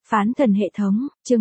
Phán thần hệ thống, chương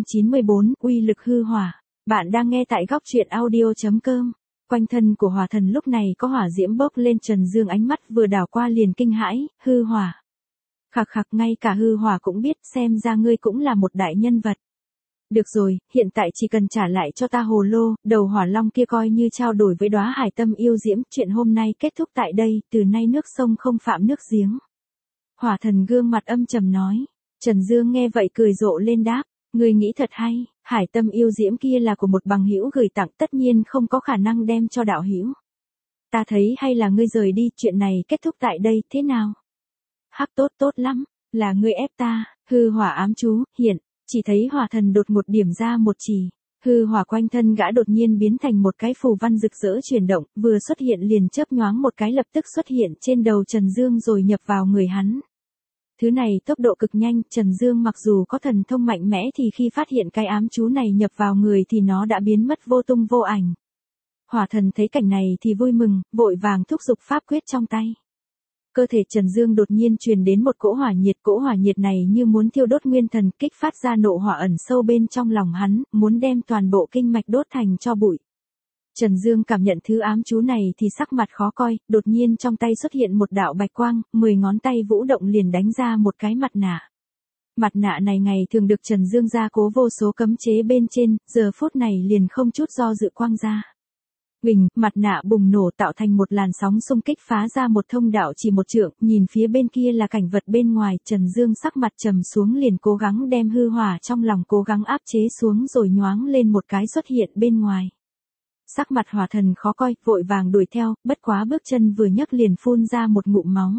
294, uy lực hư hỏa. Bạn đang nghe tại góc truyện audio.com. Quanh thân của hỏa thần lúc này có hỏa diễm bốc lên, Trần Dương ánh mắt vừa đảo qua liền kinh hãi, hư hỏa. Khặc khặc, ngay cả hư hỏa cũng biết, xem ra ngươi cũng là một đại nhân vật. Được rồi, hiện tại chỉ cần trả lại cho ta hồ lô, đầu hỏa long kia coi như trao đổi với đóa hải tâm yêu diễm, chuyện hôm nay kết thúc tại đây, từ nay nước sông không phạm nước giếng. Hỏa thần gương mặt âm trầm nói. Trần Dương nghe vậy cười rộ lên đáp, ngươi nghĩ thật hay, hải tâm yêu diễm kia là của một bằng hữu gửi tặng, tất nhiên không có khả năng đem cho đạo hữu. Ta thấy hay là ngươi rời đi, chuyện này kết thúc tại đây, thế nào? Hắc, tốt lắm, là ngươi ép ta. Hư hỏa ám chú, hiện, chỉ thấy hỏa thần đột một điểm ra một chỉ. Hư hỏa quanh thân gã đột nhiên biến thành một cái phù văn rực rỡ chuyển động, vừa xuất hiện liền chớp nhoáng một cái lập tức xuất hiện trên đầu Trần Dương rồi nhập vào người hắn. Thứ này tốc độ cực nhanh, Trần Dương mặc dù có thần thông mạnh mẽ thì khi phát hiện cái ám chú này nhập vào người thì nó đã biến mất vô tung vô ảnh. Hỏa thần thấy cảnh này thì vui mừng, vội vàng thúc giục pháp quyết trong tay. Cơ thể Trần Dương đột nhiên truyền đến một cỗ hỏa nhiệt này như muốn thiêu đốt nguyên thần, kích phát ra nộ hỏa ẩn sâu bên trong lòng hắn, muốn đem toàn bộ kinh mạch đốt thành tro bụi. Trần Dương cảm nhận thứ ám chú này thì sắc mặt khó coi, đột nhiên trong tay xuất hiện một đạo bạch quang, 10 ngón tay vũ động liền đánh ra một cái mặt nạ. Mặt nạ này ngày thường được Trần Dương gia cố vô số cấm chế bên trên, giờ phút này liền không chút do dự quang ra. Huỳnh, mặt nạ bùng nổ tạo thành một làn sóng xung kích phá ra một thông đạo chỉ một trượng, nhìn phía bên kia là cảnh vật bên ngoài, Trần Dương sắc mặt trầm xuống liền cố gắng đem hư hỏa trong lòng cố gắng áp chế xuống rồi nhoáng lên một cái xuất hiện bên ngoài. Sắc mặt hỏa thần khó coi, vội vàng đuổi theo, bất quá bước chân vừa nhấc liền phun ra một ngụm máu.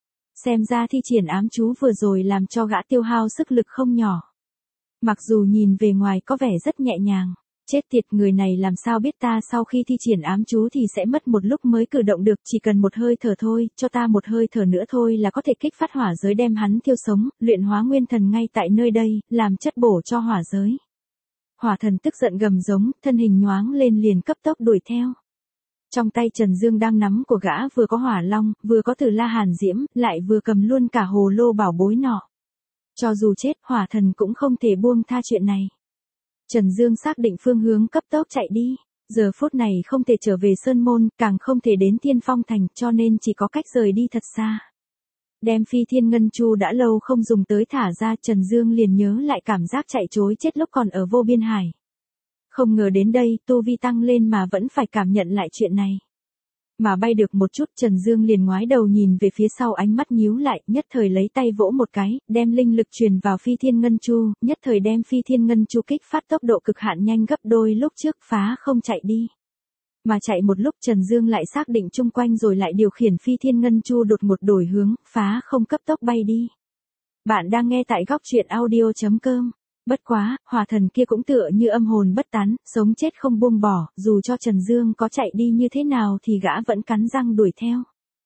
Xem ra thi triển ám chú vừa rồi làm cho gã tiêu hao sức lực không nhỏ. Mặc dù nhìn về ngoài có vẻ rất nhẹ nhàng. Chết tiệt, người này làm sao biết ta sau khi thi triển ám chú thì sẽ mất một lúc mới cử động được, chỉ cần một hơi thở thôi, cho ta một hơi thở nữa thôi là có thể kích phát hỏa giới đem hắn thiêu sống, luyện hóa nguyên thần ngay tại nơi đây, làm chất bổ cho hỏa giới. Hỏa thần tức giận gầm giống, thân hình nhoáng lên liền cấp tốc đuổi theo. Trong tay Trần Dương đang nắm của gã vừa có hỏa long, vừa có Tử La Hàn Diễm, lại vừa cầm luôn cả hồ lô bảo bối nọ. Cho dù chết, hỏa thần cũng không thể buông tha chuyện này. Trần Dương xác định phương hướng cấp tốc chạy đi. Giờ phút này không thể trở về Sơn Môn, càng không thể đến Thiên Phong Thành, cho nên chỉ có cách rời đi thật xa. Đem Phi Thiên Ngân Chu đã lâu không dùng tới thả ra, Trần Dương liền nhớ lại cảm giác chạy trối chết lúc còn ở Vô Biên Hải. Không ngờ đến đây, tu vi tăng lên mà vẫn phải cảm nhận lại chuyện này. Mà bay được một chút, Trần Dương liền ngoái đầu nhìn về phía sau, ánh mắt nhíu lại, nhất thời lấy tay vỗ một cái, đem linh lực truyền vào Phi Thiên Ngân Chu, nhất thời đem Phi Thiên Ngân Chu kích phát tốc độ cực hạn nhanh gấp đôi lúc trước, phá không chạy đi. Mà chạy một lúc Trần Dương lại xác định chung quanh rồi lại điều khiển Phi Thiên Ngân Chu đột ngột đổi hướng, phá không cấp tốc bay đi. Bạn đang nghe tại góc truyện audio.com. Bất quá, hỏa thần kia cũng tựa như âm hồn bất tán, sống chết không buông bỏ, dù cho Trần Dương có chạy đi như thế nào thì gã vẫn cắn răng đuổi theo.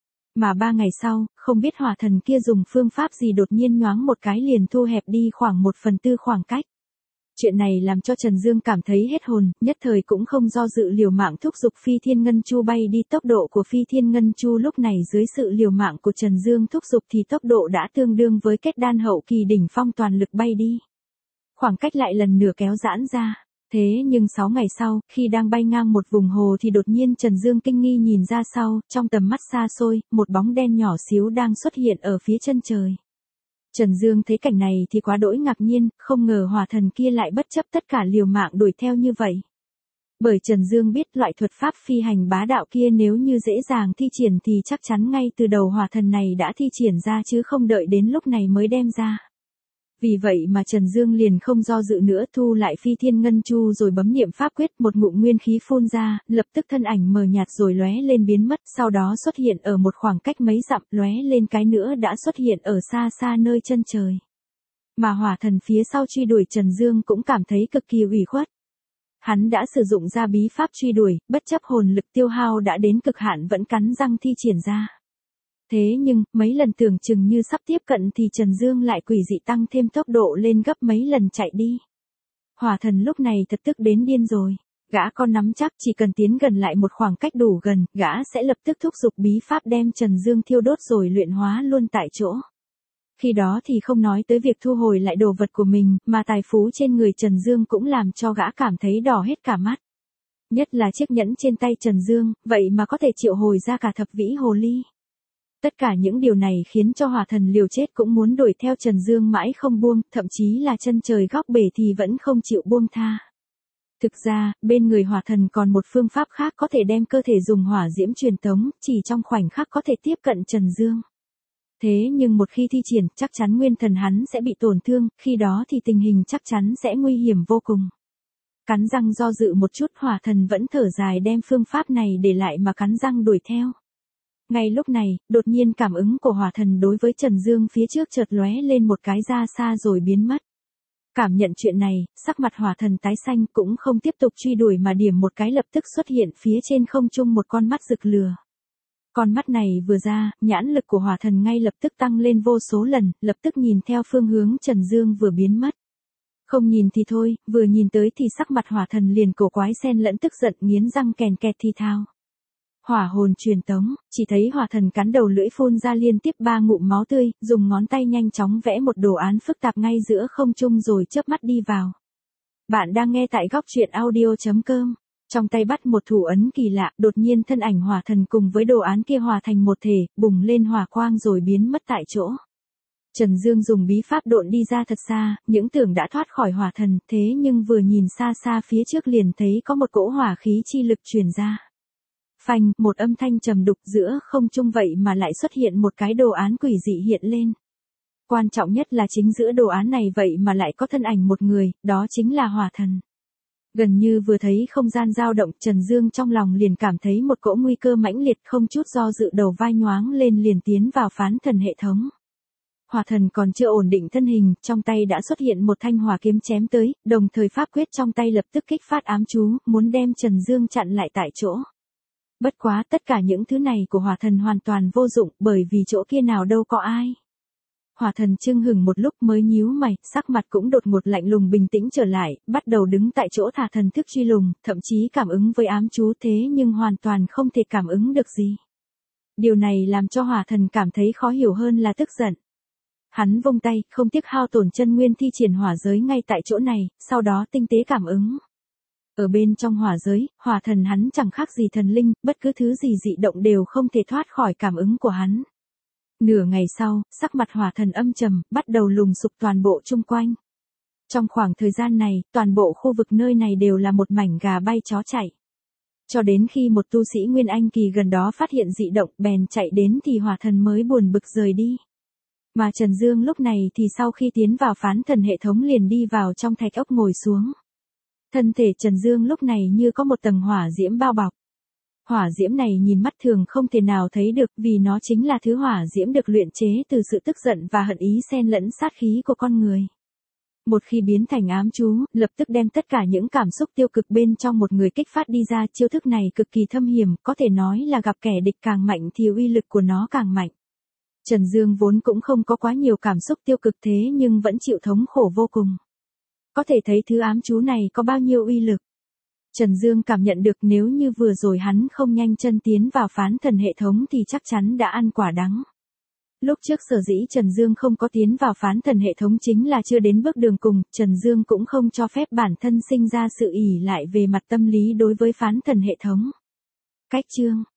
Mà 3 ngày sau, không biết hỏa thần kia dùng phương pháp gì đột nhiên nhoáng một cái liền thu hẹp đi khoảng 1/4 khoảng cách. Chuyện này làm cho Trần Dương cảm thấy hết hồn, nhất thời cũng không do dự liều mạng thúc giục Phi Thiên Ngân Chu bay đi, tốc độ của Phi Thiên Ngân Chu lúc này dưới sự liều mạng của Trần Dương thúc giục thì tốc độ đã tương đương với kết đan hậu kỳ đỉnh phong toàn lực bay đi. Khoảng cách lại lần nữa kéo giãn ra. Thế nhưng 6 ngày sau, khi đang bay ngang một vùng hồ thì đột nhiên Trần Dương kinh nghi nhìn ra sau, trong tầm mắt xa xôi, một bóng đen nhỏ xíu đang xuất hiện ở phía chân trời. Trần Dương thấy cảnh này thì quá đỗi ngạc nhiên, không ngờ hỏa thần kia lại bất chấp tất cả liều mạng đuổi theo như vậy. Bởi Trần Dương biết loại thuật pháp phi hành bá đạo kia nếu như dễ dàng thi triển thì chắc chắn ngay từ đầu hỏa thần này đã thi triển ra chứ không đợi đến lúc này mới đem ra. Vì vậy mà Trần Dương liền không do dự nữa, thu lại Phi Thiên Ngân Chu rồi bấm niệm pháp quyết, một ngụm nguyên khí phun ra, lập tức thân ảnh mờ nhạt rồi lóe lên biến mất, sau đó xuất hiện ở một khoảng cách mấy dặm, lóe lên cái nữa đã xuất hiện ở xa xa nơi chân trời. Mà hỏa thần phía sau truy đuổi Trần Dương cũng cảm thấy cực kỳ ủy khuất. Hắn đã sử dụng ra bí pháp truy đuổi, bất chấp hồn lực tiêu hao đã đến cực hạn vẫn cắn răng thi triển ra. Thế nhưng, mấy lần tưởng chừng như sắp tiếp cận thì Trần Dương lại quỷ dị tăng thêm tốc độ lên gấp mấy lần chạy đi. Hỏa thần lúc này thật tức đến điên rồi. Gã con nắm chắc chỉ cần tiến gần lại một khoảng cách đủ gần, gã sẽ lập tức thúc giục bí pháp đem Trần Dương thiêu đốt rồi luyện hóa luôn tại chỗ. Khi đó thì không nói tới việc thu hồi lại đồ vật của mình, mà tài phú trên người Trần Dương cũng làm cho gã cảm thấy đỏ hết cả mắt. Nhất là chiếc nhẫn trên tay Trần Dương, vậy mà có thể triệu hồi ra cả thập vĩ hồ ly. Tất cả những điều này khiến cho hỏa thần liều chết cũng muốn đuổi theo Trần Dương mãi không buông, thậm chí là chân trời góc bể thì vẫn không chịu buông tha. Thực ra, bên người hỏa thần còn một phương pháp khác có thể đem cơ thể dùng hỏa diễm truyền tống, chỉ trong khoảnh khắc có thể tiếp cận Trần Dương. Thế nhưng một khi thi triển, chắc chắn nguyên thần hắn sẽ bị tổn thương, khi đó thì tình hình chắc chắn sẽ nguy hiểm vô cùng. Cắn răng do dự một chút, hỏa thần vẫn thở dài đem phương pháp này để lại mà cắn răng đuổi theo. Ngay lúc này, đột nhiên cảm ứng của hỏa thần đối với Trần Dương phía trước chợt lóe lên một cái ra xa rồi biến mất. Cảm nhận chuyện này, sắc mặt hỏa thần tái xanh cũng không tiếp tục truy đuổi mà điểm một cái lập tức xuất hiện phía trên không trung một con mắt rực lửa. Con mắt này vừa ra, nhãn lực của hỏa thần ngay lập tức tăng lên vô số lần, lập tức nhìn theo phương hướng Trần Dương vừa biến mất. Không nhìn thì thôi, vừa nhìn tới thì sắc mặt hỏa thần liền cổ quái xen lẫn tức giận nghiến răng kèn kẹt thì thào. Hỏa hồn truyền tống, chỉ thấy hỏa thần cắn đầu lưỡi phun ra liên tiếp 3 ngụm máu tươi, dùng ngón tay nhanh chóng vẽ một đồ án phức tạp ngay giữa không trung rồi chớp mắt đi vào. Bạn đang nghe tại góc truyện audio.com. Trong tay bắt một thủ ấn kỳ lạ, đột nhiên thân ảnh hỏa thần cùng với đồ án kia hòa thành một thể, bùng lên hỏa quang rồi biến mất tại chỗ. Trần Dương dùng bí pháp độn đi ra thật xa, những tưởng đã thoát khỏi hỏa thần, thế nhưng vừa nhìn xa xa phía trước liền thấy có một cỗ hỏa khí chi lực truyền ra. Phanh, một âm thanh trầm đục giữa không trung vậy mà lại xuất hiện một cái đồ án quỷ dị hiện lên. Quan trọng nhất là chính giữa đồ án này vậy mà lại có thân ảnh một người, đó chính là hỏa thần. Gần như vừa thấy không gian dao động, Trần Dương trong lòng liền cảm thấy một cỗ nguy cơ mãnh liệt, không chút do dự đầu vai nhoáng lên liền tiến vào phán thần hệ thống. Hỏa thần còn chưa ổn định thân hình, trong tay đã xuất hiện một thanh hỏa kiếm chém tới, đồng thời pháp quyết trong tay lập tức kích phát ám chú, muốn đem Trần Dương chặn lại tại chỗ. Bất quá tất cả những thứ này của hỏa thần hoàn toàn vô dụng, bởi vì chỗ kia nào đâu có ai. Hỏa thần chưng hửng một lúc mới nhíu mày, sắc mặt cũng đột ngột lạnh lùng bình tĩnh trở lại, bắt đầu đứng tại chỗ thả thần thức truy lùng, thậm chí cảm ứng với ám chú thế nhưng hoàn toàn không thể cảm ứng được gì. Điều này làm cho hỏa thần cảm thấy khó hiểu hơn là tức giận. Hắn vung tay, không tiếc hao tổn chân nguyên thi triển hỏa giới ngay tại chỗ này, sau đó tinh tế cảm ứng. Ở bên trong hỏa giới, hỏa thần hắn chẳng khác gì thần linh, bất cứ thứ gì dị động đều không thể thoát khỏi cảm ứng của hắn. Nửa ngày sau, sắc mặt hỏa thần âm trầm, bắt đầu lùng sục toàn bộ chung quanh. Trong khoảng thời gian này, toàn bộ khu vực nơi này đều là một mảnh gà bay chó chạy. Cho đến khi một tu sĩ Nguyên Anh kỳ gần đó phát hiện dị động bèn chạy đến thì hỏa thần mới buồn bực rời đi. Mà Trần Dương lúc này thì sau khi tiến vào phán thần hệ thống liền đi vào trong thạch ốc ngồi xuống. Thân thể Trần Dương lúc này như có một tầng hỏa diễm bao bọc. Hỏa diễm này nhìn mắt thường không thể nào thấy được vì nó chính là thứ hỏa diễm được luyện chế từ sự tức giận và hận ý xen lẫn sát khí của con người. Một khi biến thành ám chú, lập tức đem tất cả những cảm xúc tiêu cực bên trong một người kích phát đi ra, chiêu thức này cực kỳ thâm hiểm, có thể nói là gặp kẻ địch càng mạnh thì uy lực của nó càng mạnh. Trần Dương vốn cũng không có quá nhiều cảm xúc tiêu cực thế nhưng vẫn chịu thống khổ vô cùng. Có thể thấy thứ ám chú này có bao nhiêu uy lực. Trần Dương cảm nhận được nếu như vừa rồi hắn không nhanh chân tiến vào phán thần hệ thống thì chắc chắn đã ăn quả đắng. Lúc trước sở dĩ Trần Dương không có tiến vào phán thần hệ thống chính là chưa đến bước đường cùng, Trần Dương cũng không cho phép bản thân sinh ra sự ỷ lại về mặt tâm lý đối với phán thần hệ thống. Cách chương